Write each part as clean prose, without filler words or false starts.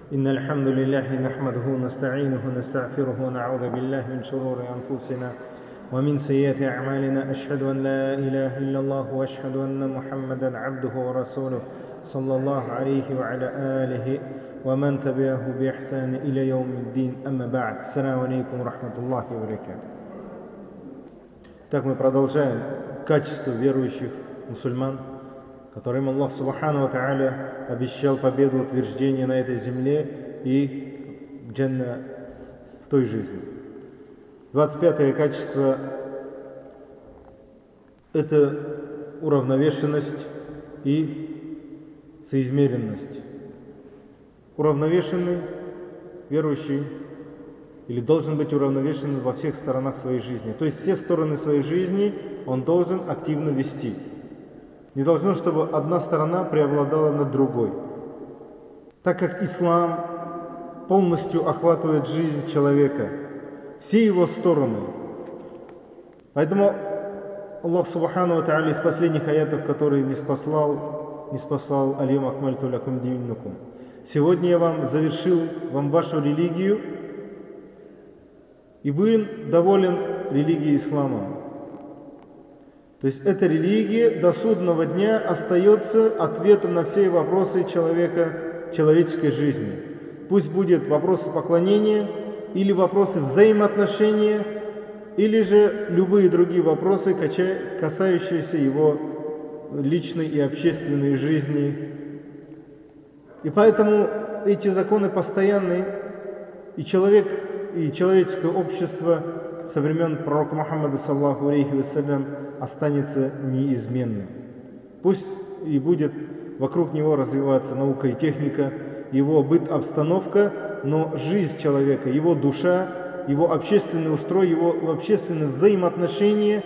إن الحمد لله نحمده ونستعينه ونستغفره ونعوذ بالله من شرور أنفسنا ومن سيئات أعمالنا أشهد أن لا إله إلا الله وأشهد أن محمدا عبده ورسوله صلى الله عليه وعلى آله ومن تبعه بإحسان إلى يوم الدين أما بعد السلام عليكم ورحمة الله وبركاته. Так мы продолжаем качество верующих мусульман, которым Аллах Субхану ва Тааля обещал победу, утверждение на этой земле и джанна в той жизни. 25-е качество – это уравновешенность и соизмеренность. Уравновешенный верующий или должен быть уравновешен во всех сторонах своей жизни. То есть все стороны своей жизни он должен активно вести. Не должно, чтобы одна сторона преобладала над другой. Так как ислам полностью охватывает жизнь человека, все его стороны. Поэтому Аллах Субхану ва Тааля из последних аятов, которые не спаслал «Аль-Яума акмальту лакум динакум». Сегодня я вам завершил вашу религию, и вы доволен религией ислама. То есть эта религия до судного дня остается ответом на все вопросы человеческой жизни. Пусть будет вопросы поклонения, или вопросы взаимоотношения, или же любые другие вопросы, касающиеся его личной и общественной жизни. И поэтому эти законы постоянны, и человек, и человеческое общество со времен пророка Мухаммада саллаллаху алейхи вассалям останется неизменным. Пусть и будет вокруг него развиваться наука и техника, его быт, обстановка, но жизнь человека, его душа, его общественный устрой, его общественные взаимоотношения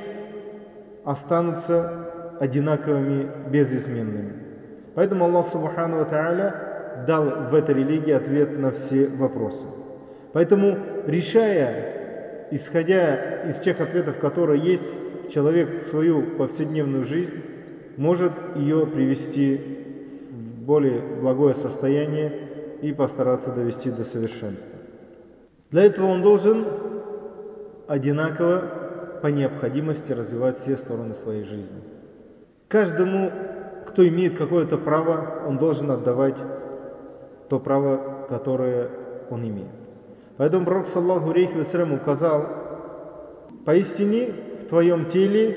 останутся одинаковыми, безизменными. Поэтому Аллах Субхану ва Тааля дал в этой религии ответ на все вопросы. Поэтому, решая, исходя из тех ответов, которые есть, человек свою повседневную жизнь может ее привести в более благое состояние и постараться довести до совершенства. Для этого он должен одинаково по необходимости развивать все стороны своей жизни. Каждому, кто имеет какое-то право, он должен отдавать то право, которое он имеет. Поэтому пророк саллаллаху алейхи вассалям указал: поистине в твоем теле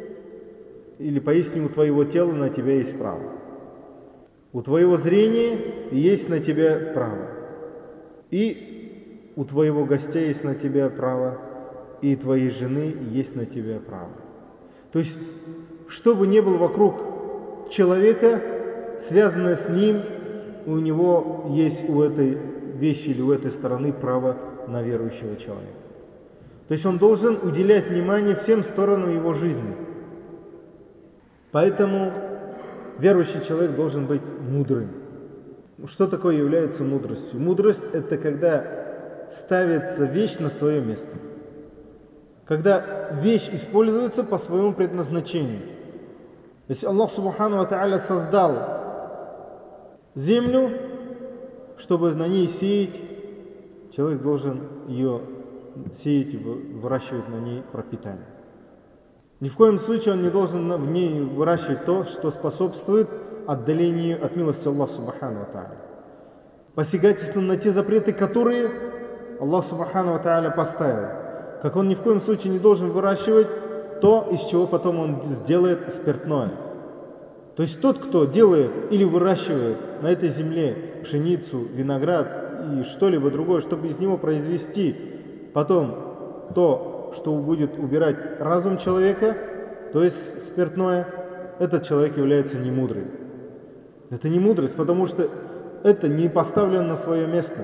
или поистине у твоего тела на тебя есть право. У твоего зрения есть на тебя право. И у твоего гостя есть на тебя право. И твоей жены есть на тебя право. То есть, что бы ни было вокруг человека, связанное с ним, у него есть у этой вещи или у этой стороны право на верующего человека. То есть он должен уделять внимание всем сторонам его жизни. Поэтому верующий человек должен быть мудрым. Что такое является мудростью? Мудрость – это когда ставится вещь на свое место. Когда вещь используется по своему предназначению. Если Аллах Субхану ва Тааля создал землю, чтобы на ней сеять, человек должен ее сеять и выращивать на ней пропитание. Ни в коем случае он не должен в ней выращивать то, что способствует отдалению от милости Аллаха Субхану ва Тааля. Посягательством на те запреты, которые Аллах Субхану ва Тааля поставил. Как он ни в коем случае не должен выращивать то, из чего потом он сделает спиртное. То есть тот, кто делает или выращивает на этой земле пшеницу, виноград и что-либо другое, чтобы из него произвести потом то, что будет убирать разум человека, то есть спиртное, этот человек является немудрым. Это не мудрость, потому что это не поставлено на свое место.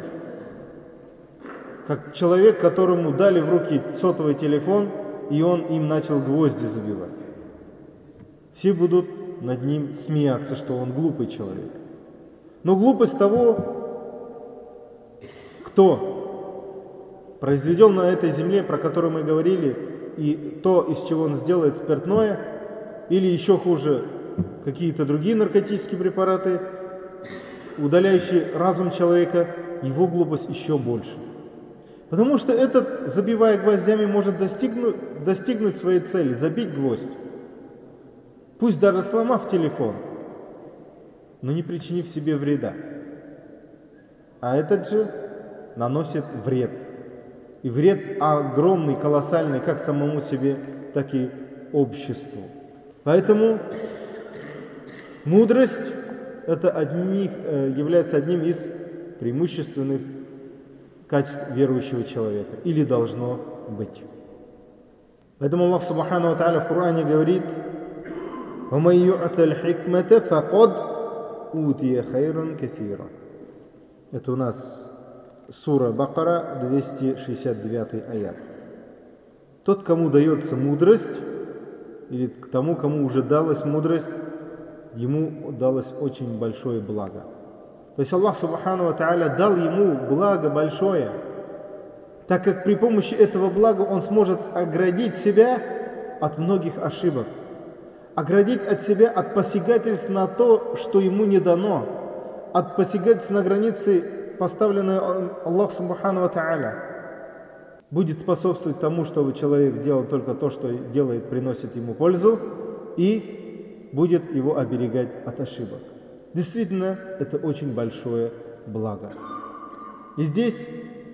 Как человек, которому дали в руки сотовый телефон, и он им начал гвозди забивать. Все будут над ним смеяться, что он глупый человек. Но глупость того, кто произведен на этой земле, про которую мы говорили, и то, из чего он сделает спиртное, или еще хуже, какие-то другие наркотические препараты, удаляющий разум человека, его глупость еще больше. Потому что этот, забивая гвоздями, может достигнуть своей цели, забить гвоздь. Пусть даже сломав телефон, но не причинив себе вреда. А этот же наносит вред. И вред огромный, колоссальный, как самому себе, так и обществу. Поэтому мудрость является одним из преимущественных качеств верующего человека. Или должно быть. Поэтому Аллах Субхану ва Тааля в Коране говорит: وَمَنْ يُؤْتَ الْحِكْمَةَ فَقَدْ أُوتِيَ خَيْرًا كَثِيرًا. Это у нас сура Бакара, 269 аят. Тот, кому дается мудрость, или к тому, кому уже далась мудрость, ему далось очень большое благо. То есть Аллах Субхану ва Тааля дал ему благо большое, так как при помощи этого блага он сможет оградить себя от многих ошибок, оградить от себя от посягательств на то, что ему не дано, от посягательств на границы, поставленные Аллах Субхану ва Тааля. Будет способствовать тому, чтобы человек делал только то, что делает, приносит ему пользу, и будет его оберегать от ошибок. Действительно, это очень большое благо. И здесь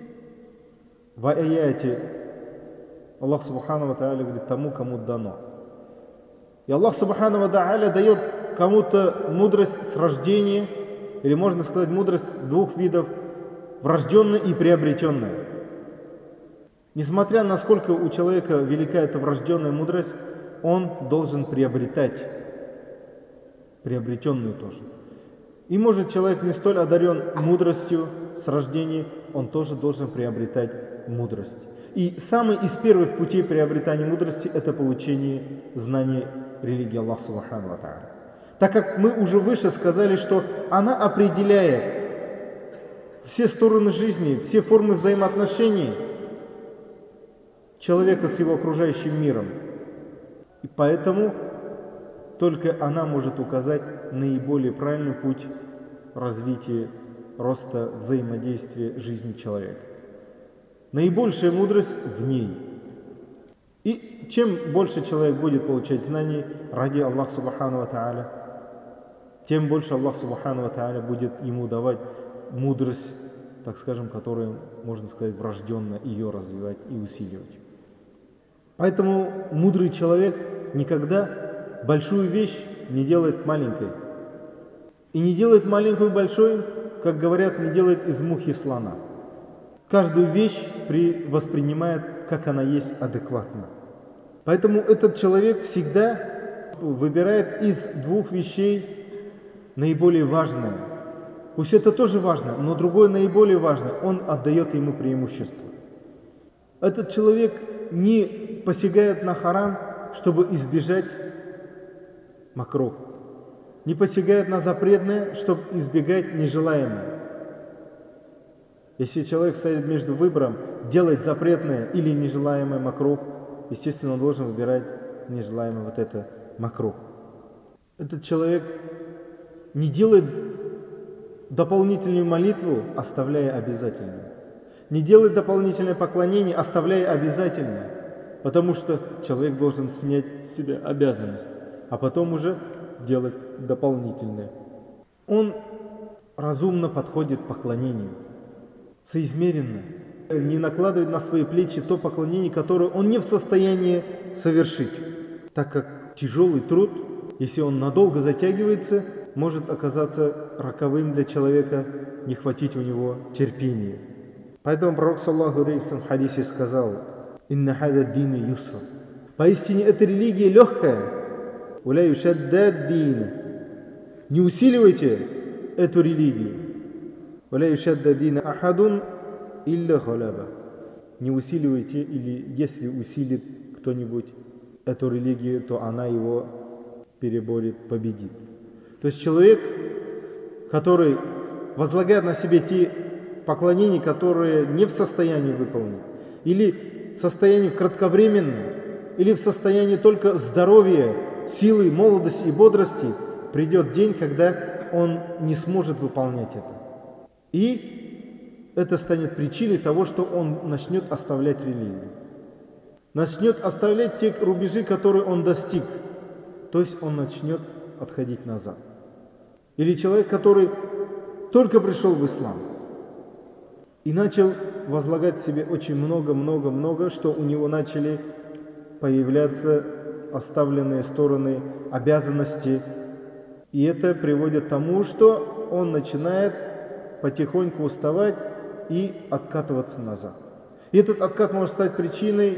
в аяте Аллах Субхану ва Тааля говорит тому, кому дано. И Аллах Субхану ва Тааля дает кому-то мудрость с рождения, или можно сказать мудрость двух видов: врожденная и приобретенная. Несмотря на сколько у человека велика эта врожденная мудрость, он должен приобретать приобретенную тоже. И может человек не столь одарен мудростью с рождения, он тоже должен приобретать мудрость. И самый из первых путей приобретания мудрости – это получение знаний религии Аллаха Субхану ва Тааля. Так как мы уже выше сказали, что она определяет все стороны жизни, все формы взаимоотношений человека с его окружающим миром. И поэтому только она может указать наиболее правильный путь развития, роста, взаимодействия жизни человека. Наибольшая мудрость в ней. И чем больше человек будет получать знаний ради Аллаха Субхану ва Тааля, тем больше Аллах Субхану ва Тааля будет ему давать мудрость, так скажем, которая, можно сказать, врожденно ее развивать и усиливать. Поэтому мудрый человек никогда большую вещь не делает маленькой. И не делает маленькую большой, как говорят, не делает из мухи слона. Каждую вещь воспринимает, как она есть, адекватно. Поэтому этот человек всегда выбирает из двух вещей наиболее важное. Пусть это тоже важно, но другое наиболее важное, он отдает ему преимущество. Этот человек не посягает на харам, чтобы избежать макрух. Не посягает на запретное, чтобы избегать нежелаемое. Если человек стоит между выбором делать запретное или нежелаемое макрух, естественно, он должен выбирать нежелаемое вот это макрух. Этот человек не делает дополнительную молитву, оставляя обязательную. Не делает дополнительное поклонение, оставляя обязательное. Потому что человек должен снять с себя обязанность, а потом уже делать дополнительное. Он разумно подходит к поклонению, соизмеренно, не накладывает на свои плечи то поклонение, которое он не в состоянии совершить, так как тяжелый труд, если он надолго затягивается, может оказаться роковым для человека, не хватить у него терпения. Поэтому пророк саллаллаху алейхи ва саллям в хадисе сказал: «Инна хада дина юсра». Поистине эта религия легкая. «Уля юшаддад дина». Не усиливайте эту религию. «Уля юшаддад дина ахадун илля халаба». Не усиливайте, или если усилит кто-нибудь эту религию, то она его переборет, победит. То есть человек, который возлагает на себе те поклонения, которые не в состоянии выполнить, или в состоянии кратковременном, или в состоянии только здоровья, силы, молодости и бодрости, придет день, когда он не сможет выполнять это. И это станет причиной того, что он начнет оставлять религию. Начнет оставлять те рубежи, которые он достиг. То есть он начнет отходить назад. Или человек, который только пришел в ислам и начал возлагать себе очень много, что у него начали появляться оставленные стороны, обязанности. И это приводит к тому, что он начинает потихоньку уставать и откатываться назад. И этот откат может стать причиной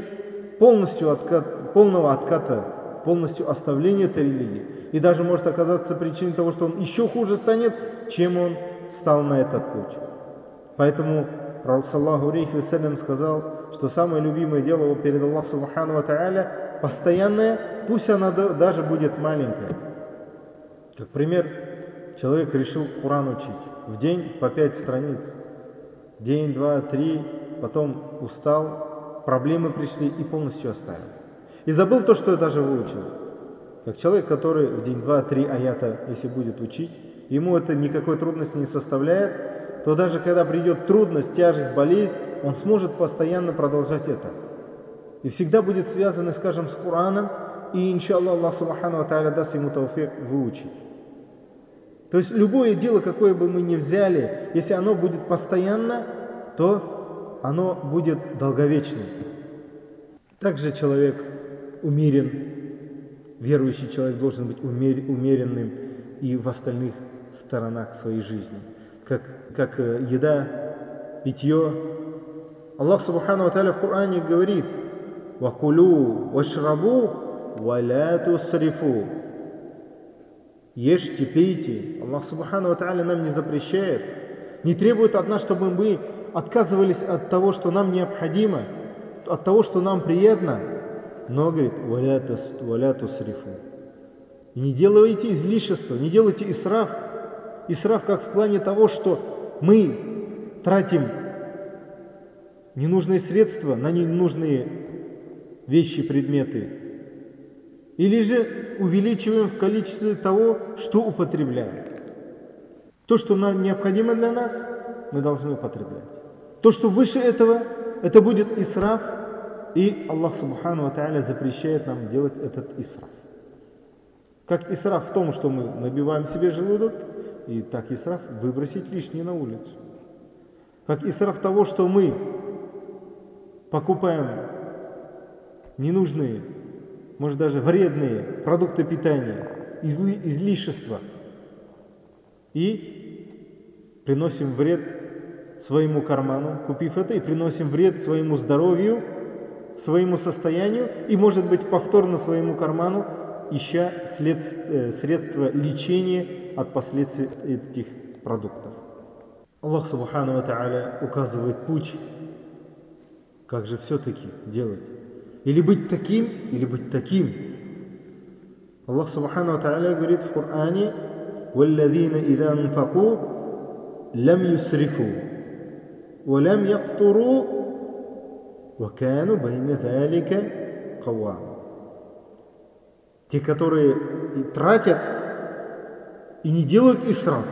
полного отката, полностью оставления этой религии. И даже может оказаться причиной того, что он еще хуже станет, чем он стал на этот путь. Поэтому Пророк саллаллаху алейхи вассалям сказал, что самое любимое дело его перед Аллахом субхану ва тааля постоянное, пусть она даже будет маленькая. Как пример, человек решил Коран учить в день по 5 страниц. День, 2, 3, потом устал, проблемы пришли и полностью оставил. И забыл то, что я даже выучил. Как человек, который в день 2-3 аята, если будет учить, ему это никакой трудности не составляет, то даже когда придет трудность, тяжесть, болезнь, он сможет постоянно продолжать это. И всегда будет связано, скажем, с Кораном, и, иншаллах, Аллах субхану ва тааля даст ему тауфик выучить. То есть любое дело, какое бы мы ни взяли, если оно будет постоянно, то оно будет долговечным. Также человек умерен, верующий человек должен быть умеренным и в остальных сторонах своей жизни. Как еда, питье. Аллах субхану ва тааля в Коране говорит: «Вакулу вашрабу ва ля тусрифу». Ешьте, пейте. Аллах субхану ва тааля нам не запрещает, не требует от нас, чтобы мы отказывались от того, что нам необходимо, от того, что нам приятно, но говорит: «Ва ля тусрифу». И не делайте излишества, не делайте исраф. Исраф как в плане того, что мы тратим ненужные средства на ненужные вещи, предметы. Или же увеличиваем в количестве того, что употребляем. То, что нам необходимо для нас, мы должны употреблять. То, что выше этого, это будет исраф, и Аллах субхану ва тааля запрещает нам делать этот исраф. Как исраф в том, что мы набиваем себе желудок, и так исраф выбросить лишнее на улицу. Как исраф того, что мы покупаем ненужные, может даже вредные продукты питания, излишества, и приносим вред своему карману, купив это, и приносим вред своему здоровью, своему состоянию, и, может быть, повторно своему карману, ища средства лечения от последствий этих продуктов. Аллах субхану ва тааля указывает путь, как же все-таки делать. Или быть таким, или быть таким. Аллах субхану ва тааля говорит в Коране: «Валладзина иза анфаку лам юсрифу, ва лам яктуру, ва кану байна залика каввама». Те, которые тратят и не делают исраф,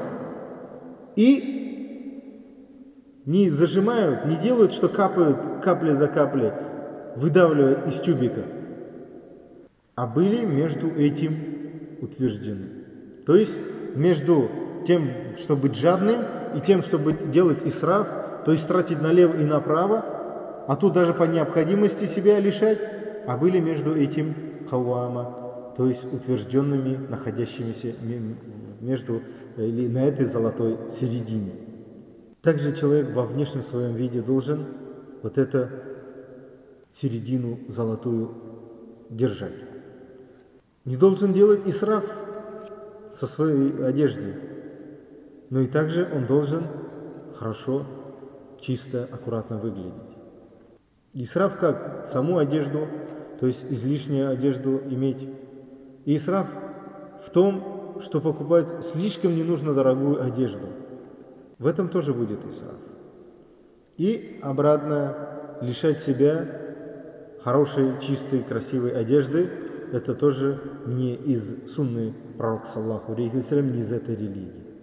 и не зажимают, не делают, что капают капля за каплей, выдавливая из тюбика, а были между этим утверждены. То есть между тем, чтобы быть жадным, и тем, чтобы делать исраф, то есть тратить налево и направо, а тут даже по необходимости себя лишать, а были между этим каввама, то есть утвержденными, находящимися между или на этой золотой середине. Также человек во внешнем своем виде должен вот эту середину золотую держать. Не должен делать исраф со своей одеждой, но и также он должен хорошо, чисто, аккуратно выглядеть. Исраф как? Саму одежду, то есть излишнюю одежду иметь. И исраф в том, что покупать слишком не нужно дорогую одежду. В этом тоже будет исраф. И обратно лишать себя хорошей, чистой, красивой одежды, это тоже не из сунны пророка саллаллаху алейхи ва саллям, не из этой религии.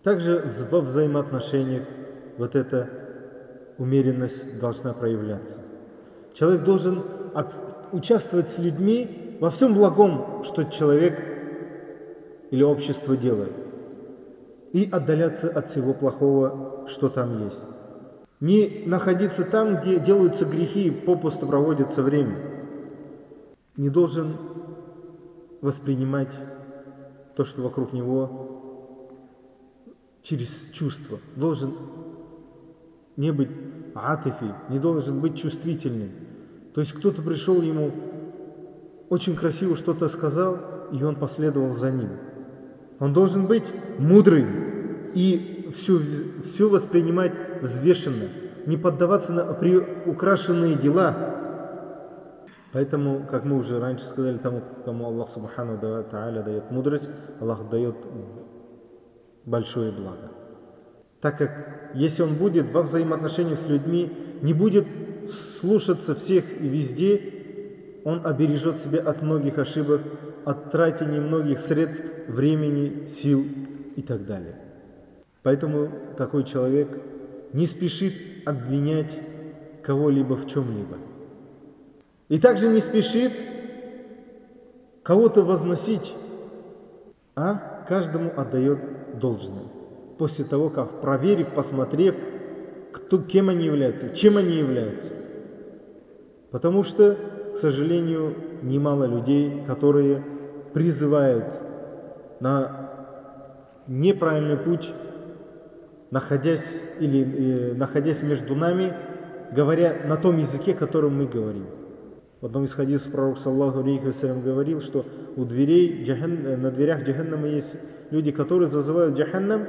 Также во взаимоотношениях вот эта умеренность должна проявляться. Человек должен участвовать с людьми во всем благом, что человек или общество делает, и отдаляться от всего плохого, что там есть. Не находиться там, где делаются грехи и попусту проводится время. Не должен воспринимать то, что вокруг него, через чувства. Должен не быть атифи, не должен быть чувствительным. То есть кто-то пришел ему, очень красиво что-то сказал, и он последовал за ним. Он должен быть мудрым и все воспринимать взвешенно, не поддаваться на приукрашенные дела. Поэтому, как мы уже раньше сказали, тому, кому Аллах Субхану ва Тааля дает мудрость, Аллах дает большое благо. Так как если он будет во взаимоотношениях с людьми, не будет слушаться всех и везде, он обережет себя от многих ошибок, от траты многих средств, времени, сил и так далее. Поэтому такой человек не спешит обвинять кого-либо в чем-либо. И также не спешит кого-то возносить, а каждому отдает должное. После того, как проверив, посмотрев, кем они являются, чем они являются. Потому что, к сожалению, немало людей, которые призывают на неправильный путь, находясь между нами, говоря на том языке, которым мы говорим. В одном из хадисов пророк саллаллаху алейхи вассалям говорил, что на дверях Джаханнама есть люди, которые зазывают Джаханнам,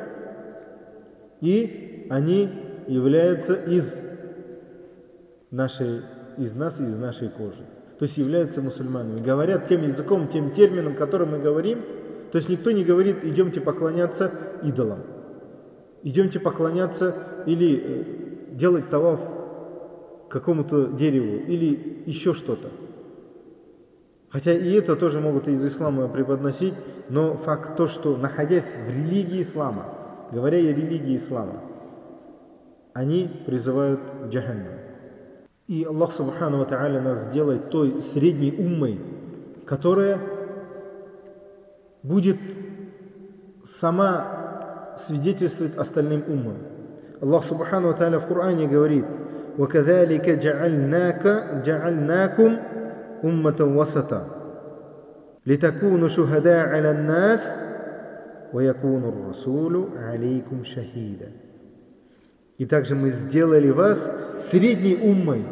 и они являются из нас, из нашей кожи. То есть являются мусульманами. Говорят тем языком, тем термином, которым мы говорим. То есть никто не говорит, идемте поклоняться идолам. Идемте поклоняться или делать таваф какому-то дереву или еще что-то. Хотя и это тоже могут из ислама преподносить, но факт то, что находясь в религии ислама, говоря о религии ислама, они призывают к джаханнам. И Аллах Субхану ва Тааля нас сделает той средней уммой, которая будет сама свидетельствовать остальным уммам. Аллах Субхану ва Тааля в Коране говорит: وَكَذَلِكَ جَعَلْنَاكُمْ أُمَّةً وَسَطًا لِتَكُونُوا شُهَدَاءَ عَلَى النَّاسِ وَيَكُونَ الرَّسُولُ عَلَيْكُمْ شَهِيدًا. И также мы сделали вас средней уммой,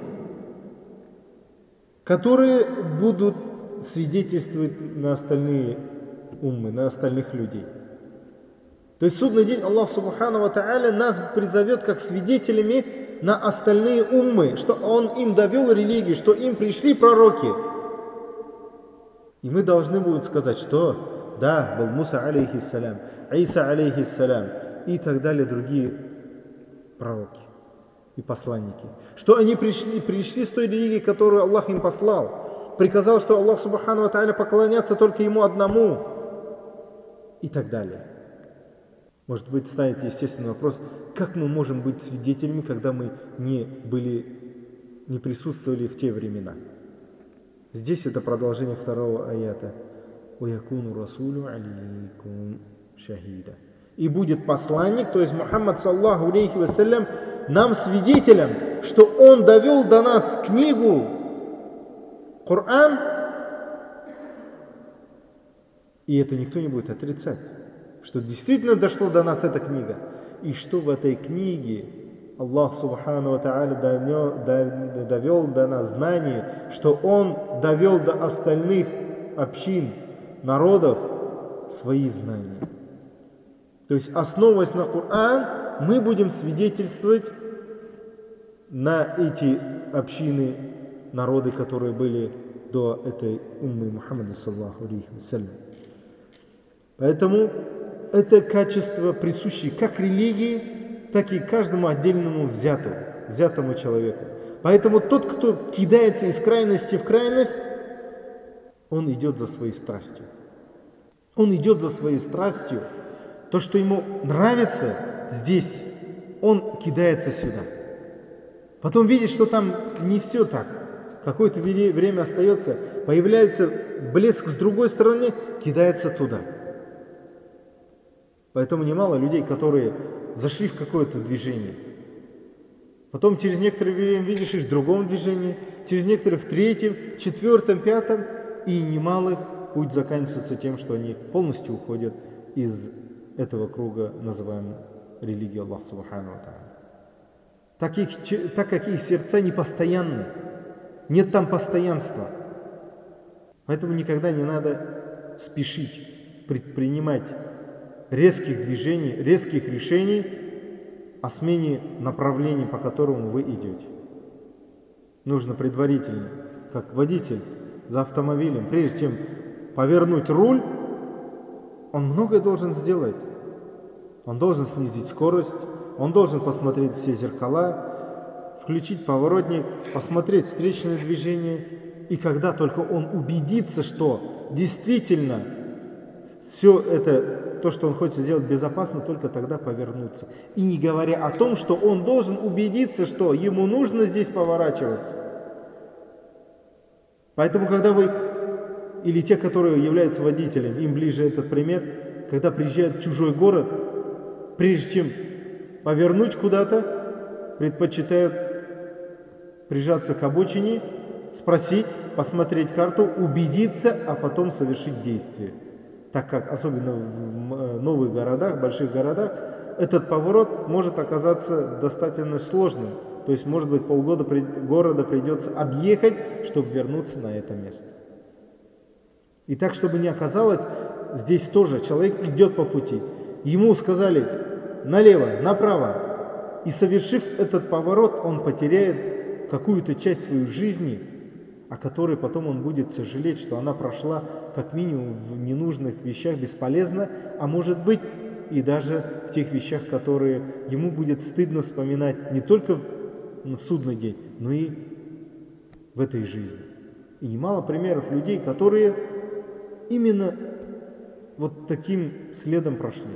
которые будут свидетельствовать на остальные уммы, на остальных людей. То есть в судный день Аллах Субхану ва Тааля нас призовет как свидетелями на остальные уммы, что Он им довел религию, что им пришли пророки. И мы должны будем сказать, что да, был Муса алейхиссалям, Иса алейхиссалям и так далее, другие пророки и посланники. Что они пришли с той религией, которую Аллах им послал. Приказал, что Аллах Субхану ва Тааля поклоняться только Ему одному. И так далее. Может быть, ставите естественный вопрос, как мы можем быть свидетелями, когда мы не присутствовали в те времена. Здесь это продолжение второго аята. وَيَكُونُ رَسُولُ عَلَيْكُمْ شَهِيدًا. И будет посланник, то есть Мухаммад саллаху алейхи вассалям, нам свидетелем, что он довел до нас книгу Коран, и это никто не будет отрицать, что действительно дошло до нас эта книга, и что в этой книге Аллах Субхану ва Тааля довел до нас знание, что Он довел до остальных общин, народов свои знания. То есть, основываясь на Коран, мы будем свидетельствовать на эти общины, народы, которые были до этой уммы Мухаммада саллаху алейхи вассалям. Поэтому это качество присуще как религии, так и каждому отдельному взятому человеку. Поэтому тот, кто кидается из крайности в крайность, он идет за своей страстью. Он идет за своей страстью То, что ему нравится здесь, он кидается сюда. Потом видит, что там не все так. Какое-то время остается, появляется блеск с другой стороны, кидается туда. Поэтому немало людей, которые зашли в какое-то движение. Потом через некоторое время видишь их в другом движении, через некоторое в третьем, четвертом, пятом, и немалых путь заканчивается тем, что они полностью уходят из этого круга, называемого религией Аллаха Субхану ва Тааля. Так как их сердца непостоянны, нет там постоянства. Поэтому никогда не надо спешить, предпринимать резких движений, резких решений о смене направления, по которому вы идете. Нужно предварительно, как водитель за автомобилем, прежде чем повернуть руль, он многое должен сделать. Он должен снизить скорость, он должен посмотреть все зеркала, включить поворотник, посмотреть встречное движение. И когда только он убедится, что действительно все это, то, что он хочет сделать, безопасно, только тогда повернуться. И не говоря о том, что он должен убедиться, что ему нужно здесь поворачиваться. Поэтому, когда вы, или те, которые являются водителем, им ближе этот пример, когда приезжают в чужой город, прежде чем повернуть куда-то, предпочитают прижаться к обочине, спросить, посмотреть карту, убедиться, а потом совершить действие. Так как, особенно в новых городах, больших городах, этот поворот может оказаться достаточно сложным. То есть, может быть, полгода города придется объехать, чтобы вернуться на это место. И так, чтобы не оказалось, здесь тоже человек идет по пути. Ему сказали налево, направо. И совершив этот поворот, он потеряет какую-то часть своей жизни, о которой потом он будет сожалеть, что она прошла как минимум в ненужных вещах бесполезно, а может быть и даже в тех вещах, которые ему будет стыдно вспоминать не только в судный день, но и в этой жизни. И немало примеров людей, которые именно вот таким следом прошли.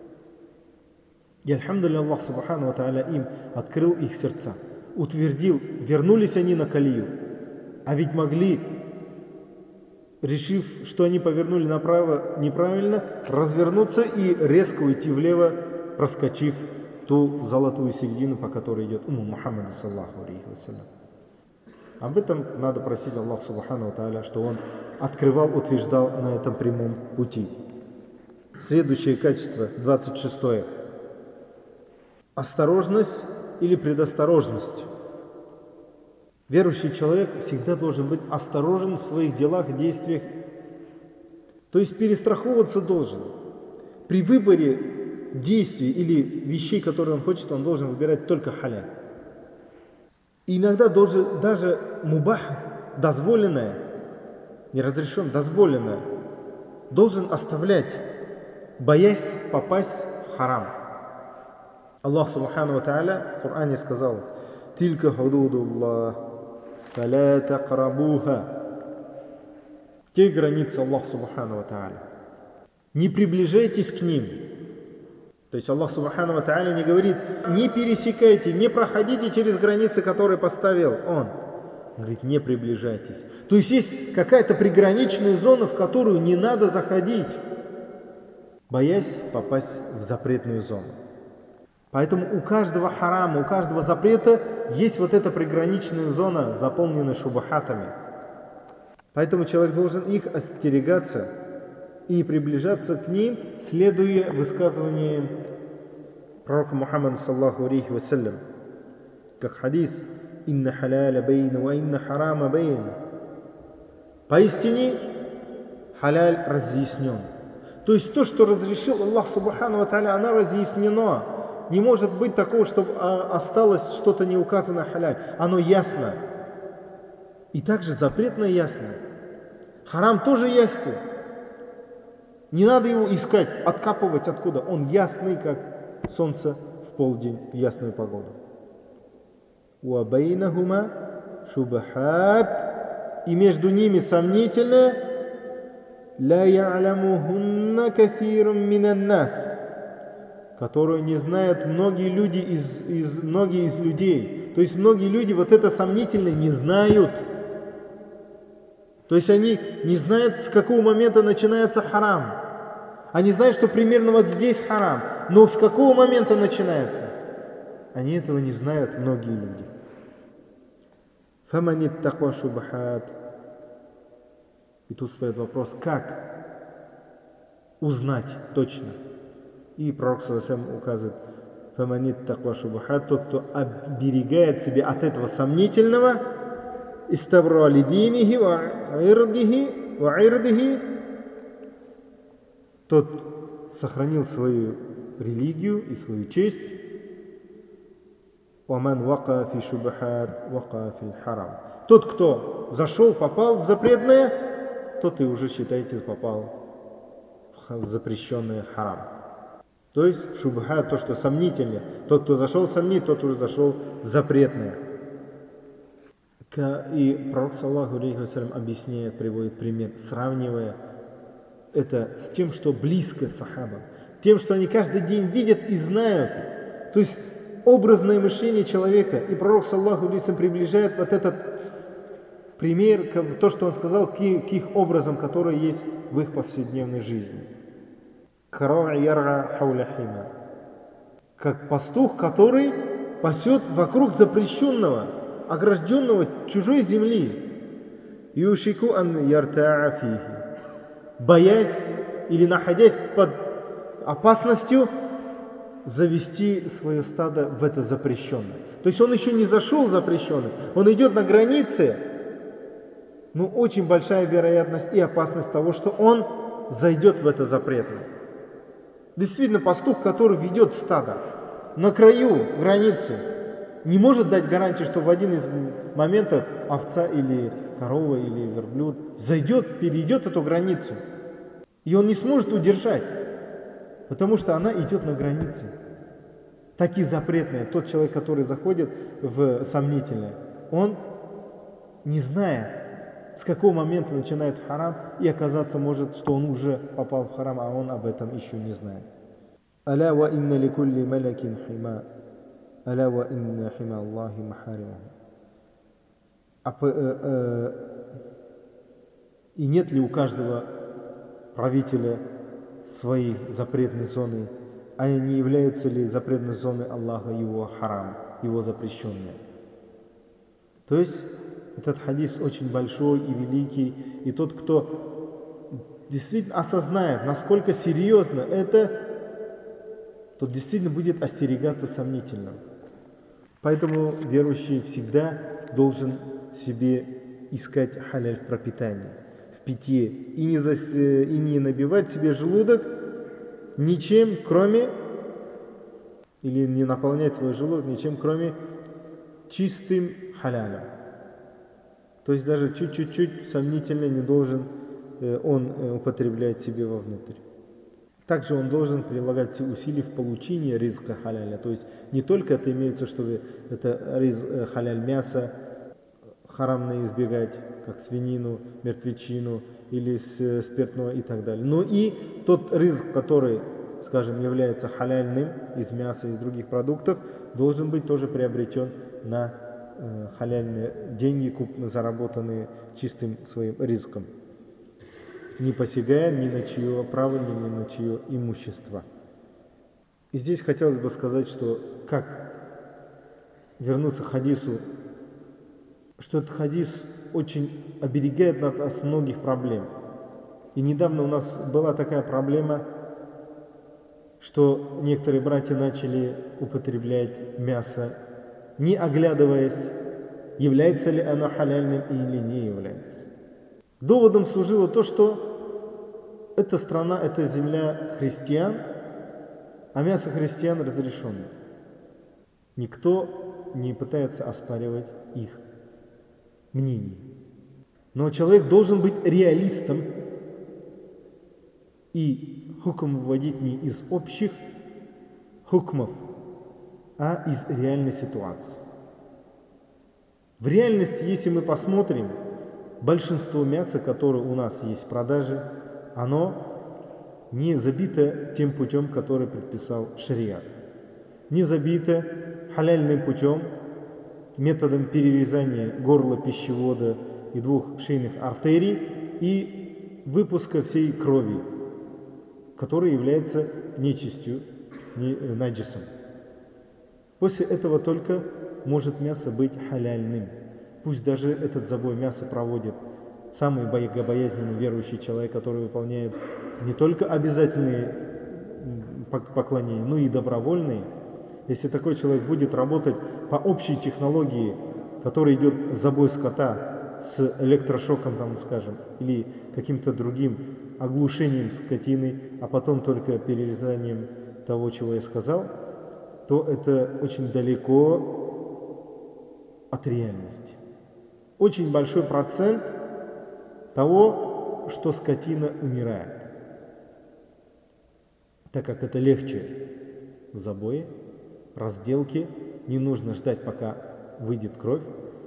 И альхамдулилля, Аллах Субхану ва Тааля им открыл их сердца, утвердил, вернулись они на колею. А ведь могли, решив, что они повернули направо неправильно, развернуться и резко уйти влево, проскочив ту золотую середину, по которой идет умма Мухаммада саллаллаху алейхи вассалям. Об этом надо просить Аллах Субхану ва Тааля, что Он открывал, утверждал на этом прямом пути. Следующее качество, 26-е. Осторожность или предосторожность. Верующий человек всегда должен быть осторожен в своих делах, действиях. То есть перестраховываться должен. При выборе действий или вещей, которые он хочет, он должен выбирать только халяль. И иногда должен даже мубах, дозволенное, не разрешен, дозволенное, должен оставлять, боясь попасть в харам. Аллах Субхану ва Тааля в Коране сказал: «Тилька худудуллах, фаля тaqрабуха». Те границы Аллах Субхану ва Тааля. Не приближайтесь к ним. То есть Аллах Субхану ва Тааля не говорит: не пересекайте, не проходите через границы, которые поставил Он. Он говорит: не приближайтесь. То есть есть какая-то приграничная зона, в которую не надо заходить, боясь попасть в запретную зону. Поэтому у каждого харама, у каждого запрета есть вот эта приграничная зона, заполненная шубахатами. Поэтому человек должен их остерегаться и приближаться к ним, следуя высказываниям пророка Мухаммада саллаллаху алейхи вассалям. Как хадис: «Инна халяля бейна, ва инна харама бейна». Поистине халяль разъяснен. То есть то, что разрешил Аллах Субхану ва Тааля, оно разъяснено. Не может быть такого, чтобы осталось что-то не указано халяль. Оно ясно. И также запретное ясно. Харам тоже ясен. Не надо его искать, откапывать откуда. Он ясный, как солнце в полдень, в ясную погоду. «Уабайнахума шубахат». И между ними сомнительное. «Ла я'ламухунна кафирун минан нас». которую не знают многие люди многие из людей. То есть многие люди вот это сомнительное не знают. То есть они не знают, с какого момента начинается харам. Они знают, что примерно вот здесь харам. Но с какого момента начинается? Они этого не знают, многие люди. فَمَنِ اتَّقَى شُبْهَاتٍ. И тут стоит вопрос, как узнать точно. И пророк ﷺ указывает, فَمَنِ اتَّقَى شُبْهَاتٍ. Тот, кто оберегает себя от этого сомнительного, استبرأ لدينه وعرضه, тот сохранил свою религию и свою честь. وَمَنْ وَقَى فِي شُبْهَاتٍ وَقَى فِي الْحَرَامِ. Тот, кто зашел, попал в запретное, тот и уже, считайте, попал в запрещенное харам. То есть в шубхат, то, что сомнительное. Тот, кто зашел в сомнение, тот уже зашел в запретное. И пророк, саллаху алейхи вассалям, объясняет, приводит пример, сравнивая это с тем, что близко сахабам, тем, что они каждый день видят и знают. То есть образное мышление человека. И пророк, саллаху алейхи вассалям, приближает вот этот пример, то, что он сказал, к их образам, которые есть в их повседневной жизни. Как пастух, который пасет вокруг запрещенного, огражденного чужой земли. Юшику ан яртаа фихи. Боясь или находясь под опасностью завести свое стадо в это запрещенное. То есть он еще не зашел в запрещенное, он идет на границе, но очень большая вероятность и опасность того, что он зайдет в это запретное. Действительно, пастух, который ведет стадо на краю границы, не может дать гарантии, что в один из моментов овца или корова или верблюд зайдет, перейдет эту границу. И он не сможет удержать, потому что она идет на границе. Так и запретное. Тот человек, который заходит в сомнительное, он, не зная, с какого момента начинает харам, и оказаться может, что он уже попал в харам, а он об этом еще не знает. «Аля ва инна ли кулли малякин хима, аля ва инна хима Аллахи махаримаху». И нет ли у каждого правителя своей запретной зоны, а не являются ли запретной зоной Аллаха его харам, его запрещенные? То есть этот хадис очень большой и великий, и тот, кто действительно осознает, насколько серьезно это, тот действительно будет остерегаться сомнительного. Поэтому верующий всегда должен себе искать халяль в пропитании, в питье, и не набивать себе желудок ничем, кроме, или не наполнять свой желудок ничем, кроме чистым халялем. То есть даже чуть-чуть сомнительно не должен он употреблять себе вовнутрь. Также он должен прилагать все усилия в получении ризка халяля. То есть не только это имеется, чтобы это халяль мясо харамно избегать, как свинину, мертвечину или спиртное и так далее. Но и тот ризк, который, скажем, является халяльным из мяса, из других продуктов, должен быть тоже приобретен на халяльные деньги, заработанные чистым своим ризком, не посягая ни на чье право, ни на чье имущество. И здесь хотелось бы сказать, что как вернуться к хадису, что этот хадис очень оберегает нас от многих проблем. И недавно у нас была такая проблема, что некоторые братья начали употреблять мясо, не оглядываясь, является ли оно халяльным или не является. Доводом служило то, что эта страна, эта земля христиан, а мясо христиан разрешено. Никто не пытается оспаривать их мнение. Но человек должен быть реалистом и хукм выводить не из общих хукмов, а из реальной ситуации. В реальности, если мы посмотрим, большинство мяса, которое у нас есть в продаже, оно не забито тем путем, который предписал шариат, не забито халяльным путем, методом перерезания горла пищевода и 2 шейных артерий и выпуска всей крови, которая является нечистью, наджисом. После этого только может мясо быть халяльным. Пусть даже этот забой мяса проводит самый богобоязненный верующий человек, который выполняет не только обязательные поклонения, но и добровольные. Если такой человек будет работать по общей технологии, которая идет забой скота с электрошоком, там, скажем, или каким-то другим оглушением скотины, а потом только перерезанием того, чего я сказал, то это очень далеко от реальности. Очень большой процент того, что скотина умирает, так как это легче в забое, разделке, не нужно ждать, пока выйдет кровь.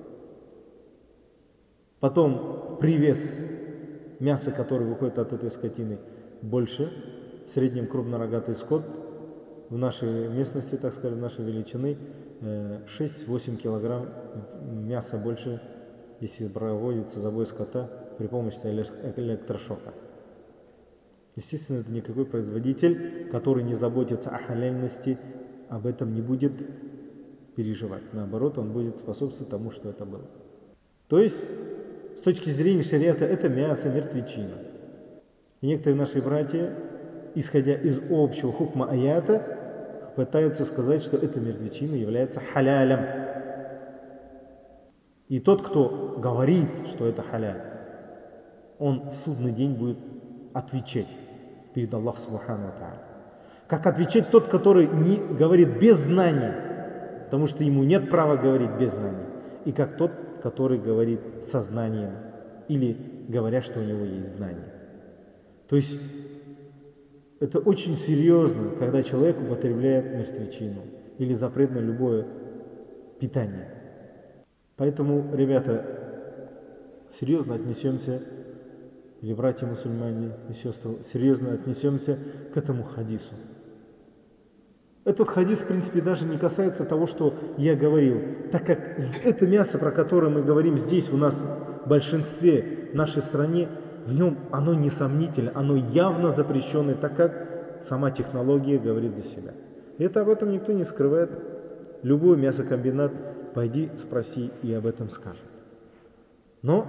Потом привес мяса, которое выходит от этой скотины, больше. В среднем крупнорогатый скот в нашей местности, так сказать, в нашей величины 6-8 килограмм мяса больше, если проводится забой скота при помощи электрошока. Естественно, это никакой производитель, который не заботится о халяльности, об этом не будет переживать. Наоборот, он будет способствовать тому, что это было. То есть, с точки зрения шариата, это мясо, мертвечина. И некоторые наши братья, исходя из общего хукма аята, пытаются сказать, что эта мертвечина является халялем. И тот, кто говорит, что это халяль, он в судный день будет отвечать перед Аллахом Субхану ва Тааля. Как отвечать тот, который не говорит без знаний, потому что ему нет права говорить без знаний. И как тот, который говорит со знанием или говоря, что у него есть знания. То есть это очень серьезно, когда человек употребляет мертвечину или запрет на любое питание. Поэтому, ребята, серьезно отнесемся, или братья мусульмане и сестры, серьезно отнесемся к этому хадису. Этот хадис, в принципе, даже не касается того, что я говорил, так как это мясо, про которое мы говорим здесь у нас в большинстве в нашей стране, в нем оно несомнительно, оно явно запрещенное, так как сама технология говорит за себя. И это об этом никто не скрывает. Любой мясокомбинат, пойди спроси, и об этом скажут. Но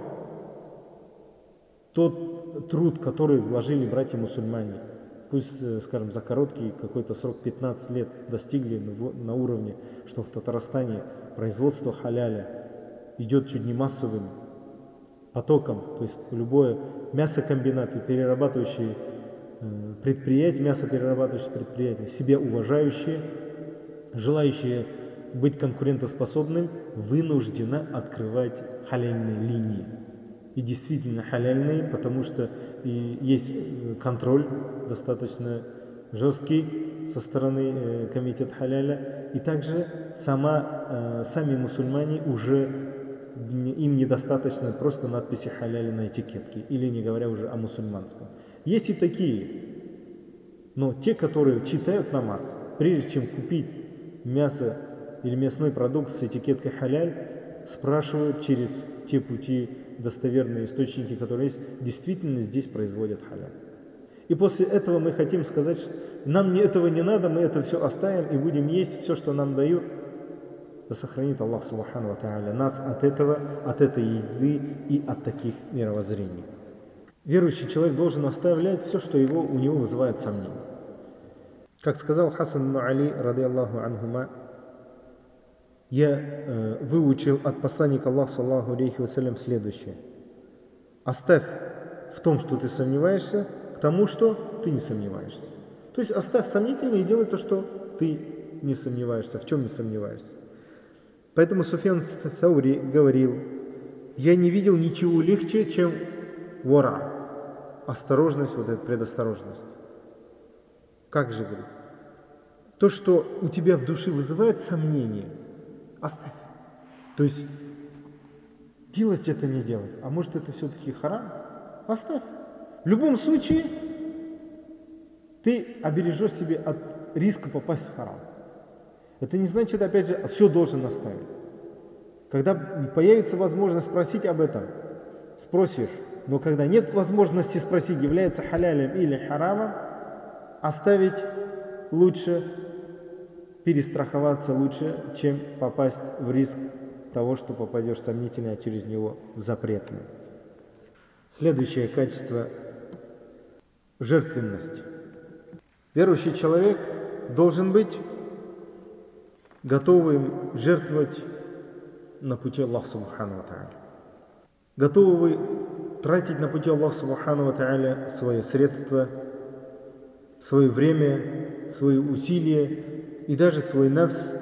тот труд, который вложили братья-мусульмане, пусть, скажем, за короткий какой-то срок 15 лет достигли на уровне, что в Татарстане производство халяля идет чуть не массовым потоком, то есть любое мясокомбинат и перерабатывающие предприятия, мясоперерабатывающие предприятия, себя уважающие, желающие быть конкурентоспособным, вынуждены открывать халяльные линии. И действительно халяльные, потому что и есть контроль достаточно жесткий со стороны комитета халяля, и также сами мусульмане уже им недостаточно просто надписи халяля на этикетке, или не говоря уже о мусульманском. Есть и такие, но те, которые читают намаз, прежде чем купить мясо или мясной продукт с этикеткой халяль, спрашивают через те пути, достоверные источники, которые есть, действительно здесь производят халяль. И после этого мы хотим сказать, что нам этого не надо, мы это все оставим и будем есть все, что нам дают. Да сохранит Аллах Субхану ва Тааля нас от этого, от этой еды и от таких мировоззрений. Верующий человек должен оставлять все, что у него вызывает сомнения. Как сказал Хасан ибн Али, ради Аллаху анхума, я выучил от посланника Аллаха, саллаху алейхи вассалям, следующее. Оставь в том, что ты сомневаешься, к тому, что ты не сомневаешься. То есть оставь сомнительное и делай то, что ты не сомневаешься, в чем не сомневаешься. Поэтому Суфьян Саури говорил, я не видел ничего легче, чем вара, осторожность, вот эта предосторожность. Как же, говорит? То, что у тебя в душе вызывает сомнение, оставь. То есть делать это, не делать. А может это все-таки харам? Оставь. В любом случае ты обережешь себе от риска попасть в харам. Это не значит, опять же, все должен оставить. Когда появится возможность спросить об этом, спросишь. Но когда нет возможности спросить, является халялем или харамом, оставить лучше, перестраховаться лучше, чем попасть в риск того, что попадешь в сомнительное, а через него в запретное. Следующее качество – жертвенность. Верующий человек должен быть готовым жертвовать на пути Аллаха Субхану ва Тааля. Готовы тратить на пути Аллаха Субхану ва Тааля свои средства, свое время, свои усилия и даже свой нафс,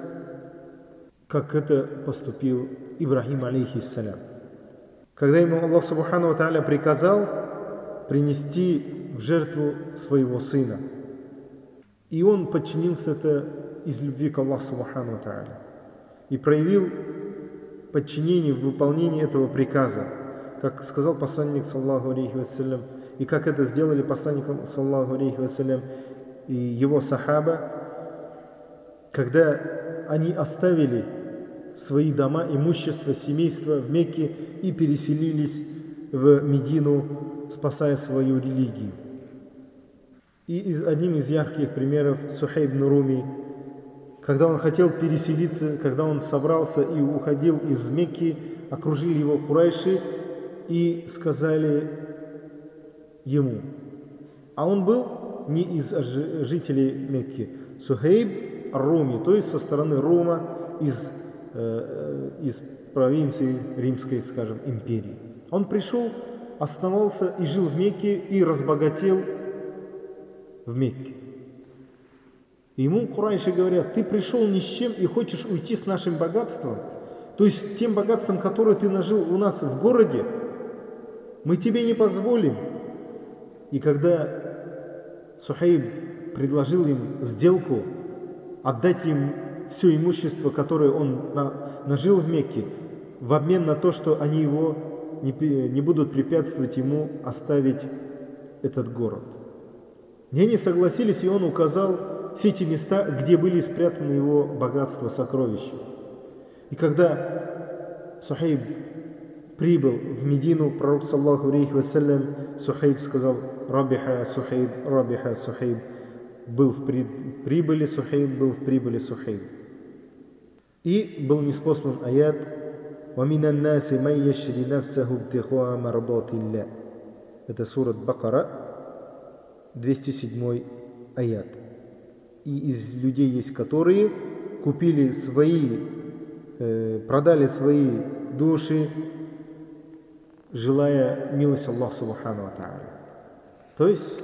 как это поступил Ибрахим алейхиссалям. Когда ему Аллах Субхану ва Тааля приказал принести в жертву своего сына, и он подчинился это из любви к Аллаху Субхану ва Тааля и проявил подчинение в выполнении этого приказа, как сказал посланник саллаллаху алейхи вассалям, и как это сделали посланник саллаллаху алейхи вассалям и его сахаба, когда они оставили свои дома, имущество, семейство в Мекке и переселились в Медину, спасая свою религию. И одним из ярких примеров Сухейб ибн Руми, когда он хотел переселиться, когда он собрался и уходил из Мекки, окружили его курайши и сказали ему, а он был не из жителей Мекки, Сухейб ар-Руми, то есть со стороны Рума, из провинции Римской, скажем, империи. Он пришел, оставался и жил в Мекке, и разбогател в Мекке. И ему курайши говорят: ты пришел ни с чем и хочешь уйти с нашим богатством, то есть тем богатством, которое ты нажил у нас в городе, мы тебе не позволим. И когда Сухейб предложил им сделку, отдать им все имущество, которое он нажил в Мекке, в обмен на то, что они его не будут препятствовать ему оставить этот город. И они согласились, и он указал все те места, где были спрятаны его богатства, сокровища. И когда Сухейб прибыл в Медину, пророк саллаллаху алейхи вассалям, Сухейб сказал: «Рабиха Сухейб, Рабиха Сухейб». Был в прибыли Сухейб, был в прибыли Сухейб. И был ниспослан аят: «Вамин аннаси май яшри нафсаху бтихуа мардатилля». Это сурат Бакара, 207 аят. И из людей есть, которые купили продали свои души, желая милость Аллаха Субхану ва Тааля. То есть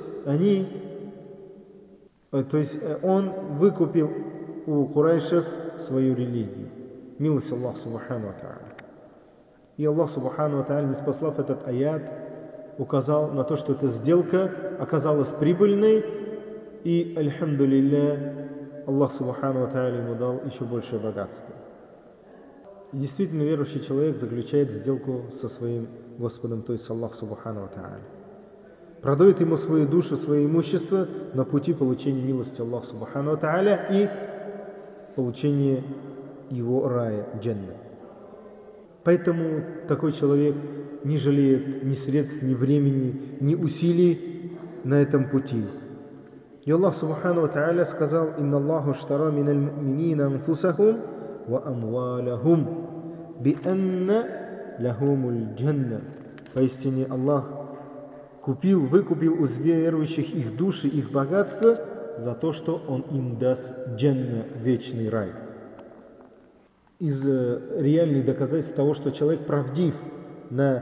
он выкупил у курайшев свою религию, милость Аллаха Субхану ва Тааля. И Аллах Субхану ва Тааля, ниспослав этот аят, указал на то, что эта сделка оказалась прибыльной, и, альхамдулилля, Аллах Субхану ва Тааля ему дал еще большее богатство. И действительно верующий человек заключает сделку со своим Господом, то есть Аллах Субхану ва Тааля. Продает ему свою душу, свое имущество на пути получения милости Аллаха Субхану ва Тааля и получения его рая, джанна. Поэтому такой человек не жалеет ни средств, ни времени, ни усилий на этом пути. И Аллах Субхану ва Тааля сказал: «Инна Аллаху штара миналь муминина анфусахум ва амвалахум би анна лахумуль джанна». Поистине Аллах выкупил у верующих их души, их богатство за то, что Он им даст джанна, вечный рай. Из реальных доказательств того, что человек правдив на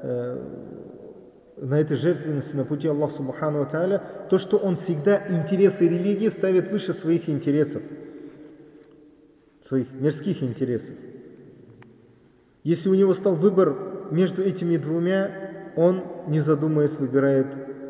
этой жертвенности на пути Аллаха Субхану ва Тааля, то, что он всегда интересы религии ставит выше своих интересов, своих мирских интересов. Если у него стал выбор между этими двумя, он, не задумываясь, выбирает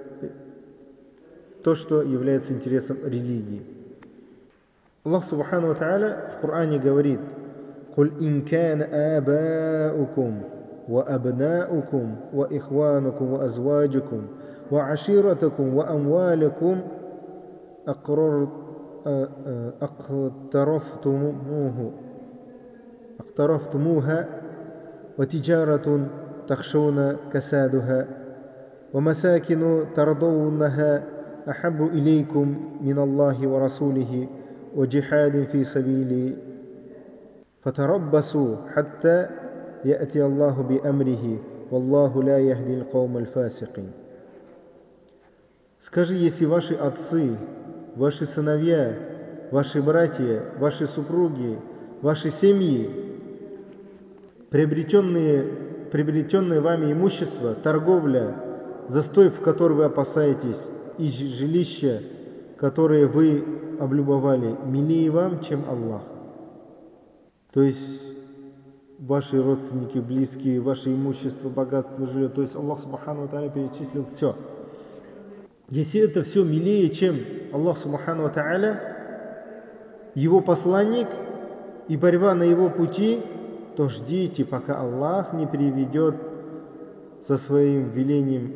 то, что является интересом религии. Аллах Субхану ва Тааля в Коране говорит: «Куль ин кан абаукум وأبناؤكم وإخوانكم وأزواجكم وعشيرتكم وأموالكم اقترفتموها وتجارة تخشون كسادها ومساكن ترضونها أحب إليكم من الله ورسوله وجهاد في سبيله فتربصوا حتى يأتي الله بأمره والله لا يهدي القوم الفاسقين. Скажи, если ваши отцы, ваши сыновья, ваши братья, ваши супруги, ваши семьи, приобретенное вами имущество, торговля, застой, в который вы опасаетесь, и жилища, которые вы облюбовали, милее вам, чем Аллах. То есть ваши родственники, близкие, ваше имущество, богатство, жилье. То есть Аллах Субхану ва Тааля перечислил все. Если это все милее, чем Аллах Субхану ва Тааля, Его посланник и борьба на Его пути, то ждите, пока Аллах не придет со своим велением,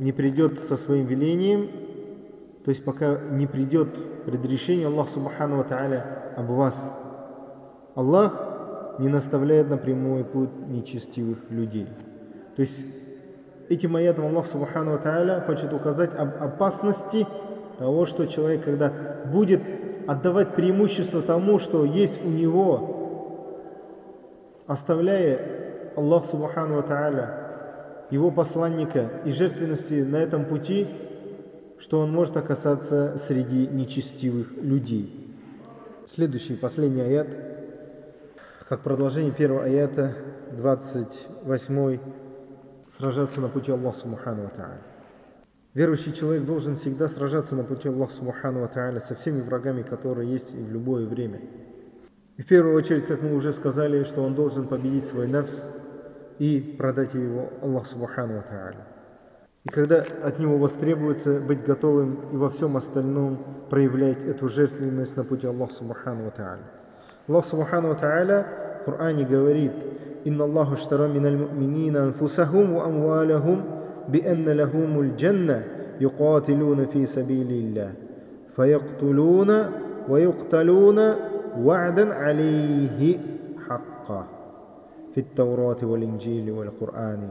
то есть пока не придет предрешение Аллаха Субхану ва Тааля об вас. Аллах не наставляет на прямой путь нечестивых людей. То есть этим аятом Аллах Субхану ва Тааля хочет указать об опасности того, что человек, когда будет отдавать преимущество тому, что есть у него, оставляя Аллах Субхану ва Тааля, Его посланника и жертвенности на этом пути, что он может оказаться среди нечестивых людей. Следующий, последний аят, как продолжение первого аята, 28, сражаться на пути Аллаха Субхану ва Тааля. Верующий человек должен всегда сражаться на пути Аллаха Субхану ва Тааля со всеми врагами, которые есть в любое время. И в первую очередь, как мы уже сказали, что он должен победить свой нафс и продать его Аллаху Субхану ва Тааля. И когда от него востребуется быть готовым и во всем остальном проявлять эту жертвенность на пути Аллаха Субхану ва Тааля. Аллах Субхану ва Тааля в Коране говорит: «Инна Аллаху аштара миналь му'минина анфусахум ва амвалахум бианна лахумуль джанна юкатилуна фи сабилиллах фаяктулуна ва юкталуна ва'дан алейхи хакка في التوراة والإنجيل والقرآن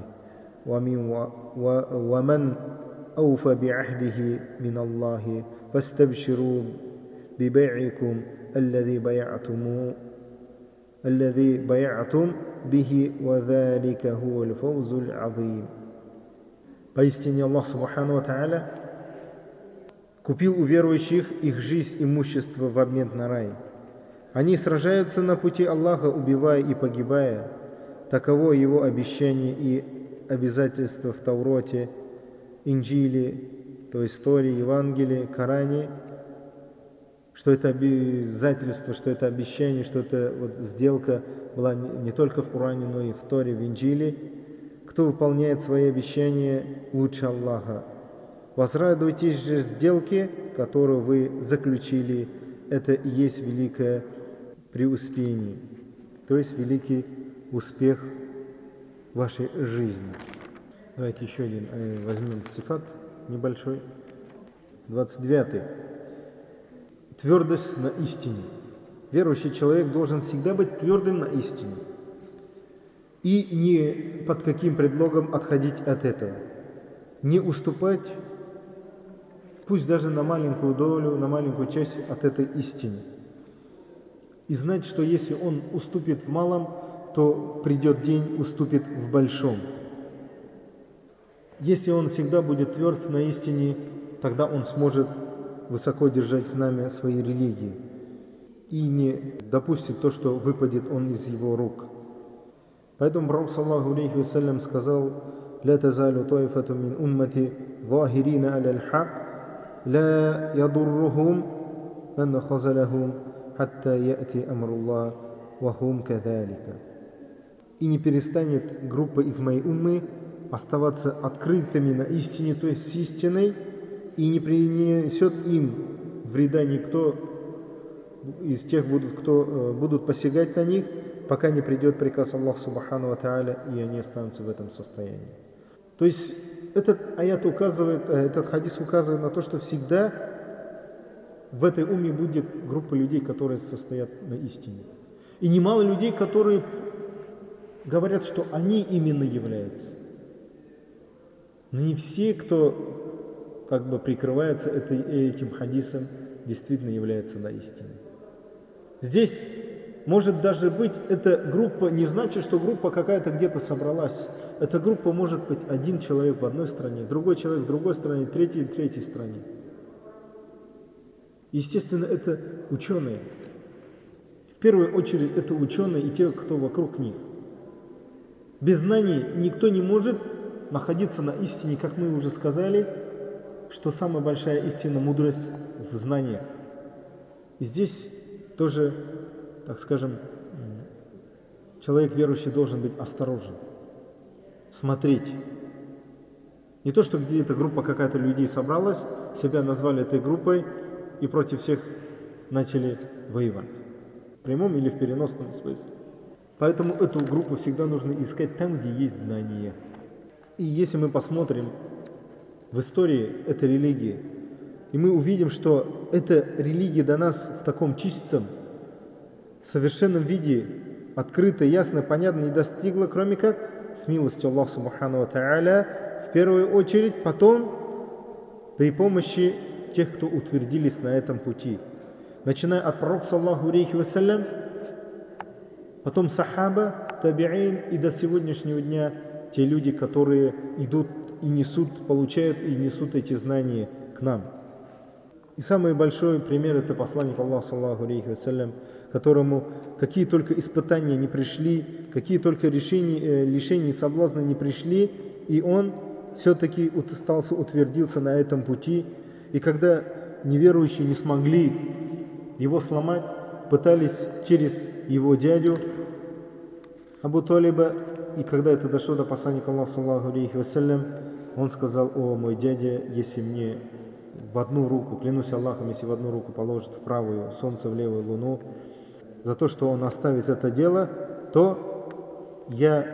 ومن أوفى بعهده من الله فاستبشروا ببيعكم الذي بيعتم به وذلك هو الفوز العظيم». Поистине Аллах Субхану ва Тааля купил у верующих их жизнь, имущество в обмен на рай. Они сражаются на пути Аллаха, убивая и погибая. Таково его обещание и обязательство в Тауроте, Инджиле, то есть Торе, Евангелии, Коране, что это обязательство, что это обещание, что это сделка была не только в Коране, но и в Торе, в Инджиле. Кто выполняет свои обещания лучше Аллаха? Возрадуйтесь же сделке, которую вы заключили, это и есть великое преуспение, то есть великий успех вашей жизни. Давайте еще один возьмем цифат небольшой. 29. Твердость на истине. Верующий человек должен всегда быть твердым на истине и ни под каким предлогом отходить от этого. Не уступать, пусть даже на маленькую долю, на маленькую часть от этой истины. И знать, что если он уступит в малом, то придет день, уступит в большом. Если он всегда будет тверд на истине, тогда он сможет высоко держать знамя своей религии и не допустит то, что выпадет он из его рук. Поэтому Пророк саллаллаху алейхи вассалям сказал: «Ля тазалю таифату мин уммати захирина аля аль-хак, ла ядуррухум ман хазалахум хатта яти амруллах ва хум кадалика». И не перестанет группа из моей уммы оставаться открытыми на истине, то есть с истиной, и не принесет им вреда никто из тех, кто будут посягать на них, пока не придет приказ Аллаха Субхану ва Тааля, и они останутся в этом состоянии. То есть этот хадис указывает на то, что всегда в этой умме будет группа людей, которые состоят на истине. И немало людей, которые говорят, что они именно являются. Но не все, кто как бы прикрывается этим хадисом, действительно являются на истине. Здесь может даже быть, эта группа не значит, что группа какая-то где-то собралась. Эта группа может быть один человек в одной стране, другой человек в другой стране, третий в третьей стране. Естественно, это ученые. В первую очередь это ученые и те, кто вокруг них. Без знаний никто не может находиться на истине, как мы уже сказали, что самая большая истина, мудрость в знаниях. И здесь тоже, так скажем, человек верующий должен быть осторожен, смотреть. Не то, что где-то группа какая-то людей собралась, себя назвали этой группой и против всех начали воевать. В прямом или в переносном смысле. Поэтому эту группу всегда нужно искать там, где есть знания. И если мы посмотрим в истории этой религии, и мы увидим, что эта религия до нас в таком чистом, совершенном виде, открыто, ясно, понятно, не достигла, кроме как с милостью Аллаха Субхану ва Тааля, в первую очередь, потом при помощи тех, кто утвердились на этом пути. Начиная от пророка, саллаху алейхи вассалям, потом сахаба, табиин и до сегодняшнего дня те люди, которые идут и несут, получают и несут эти знания к нам. И самый большой пример — это посланник Аллаха, саллаху алейхи вассалям, которому какие только испытания не пришли, какие только лишения и соблазны не пришли, и он все-таки остался, утвердился на этом пути. И когда неверующие не смогли его сломать, пытались через его дядю Абу Талиба, и когда это дошло до посланника Аллаха, саллаху алейхи вассалям, он сказал: о, мой дядя, если мне в одну руку, клянусь Аллахом, если в одну руку положит в правую солнце, в левую луну, за то, что он оставит это дело, то я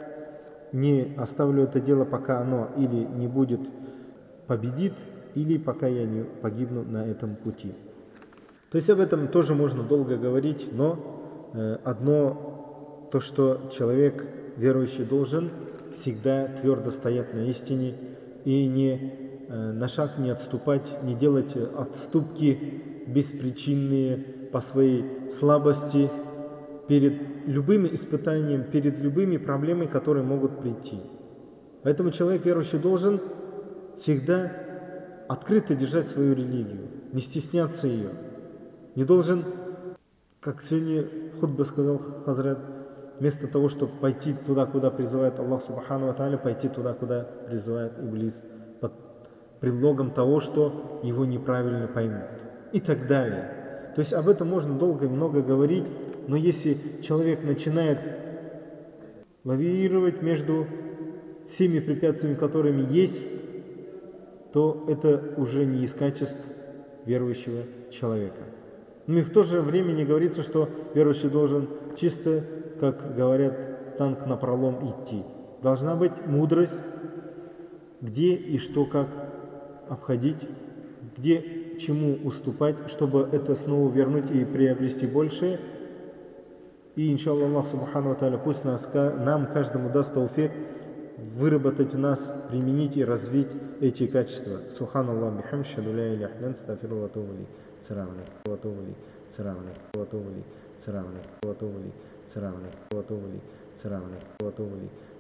не оставлю это дело, пока оно или не будет победит, или пока я не погибну на этом пути. То есть об этом тоже можно долго говорить, но одно, то, что человек верующий должен всегда твердо стоять на истине и на шаг не отступать, не делать отступки беспричинные по своей слабости перед любыми испытаниями, перед любыми проблемами, которые могут прийти. Поэтому человек верующий должен всегда открыто держать свою религию, не стесняться ее. Не должен, как сегодня хутба сказал Хазрат, вместо того, чтобы пойти туда, куда призывает Аллах Субхану ва Тааля, пойти туда, куда призывает Иблис, под предлогом того, что его неправильно поймут. И так далее. То есть об этом можно долго и много говорить, но если человек начинает лавировать между всеми препятствиями, которыми есть, то это уже не из качеств верующего человека. Но и в то же время не говорится, что верующий должен чисто, как говорят, танк напролом идти. Должна быть мудрость, где и что, как обходить, где чему уступать, чтобы это снова вернуть и приобрести большее. И, иншаллах, Аллах Субхану ва Тааля, пусть нам каждому даст тауфик выработать в нас, применить и развить эти качества. Субханаллах, бихамди, шаду ля иляха илля анта, астагфиру ва атубу илейх. Салам алейкум, ва атубу илейх. Салам алейкум, ва атубу илейх. Салам алейкум, ва атубу илейх. Салам алейкум, ва атубу илейх. Салам алейкум, ва атубу илейх.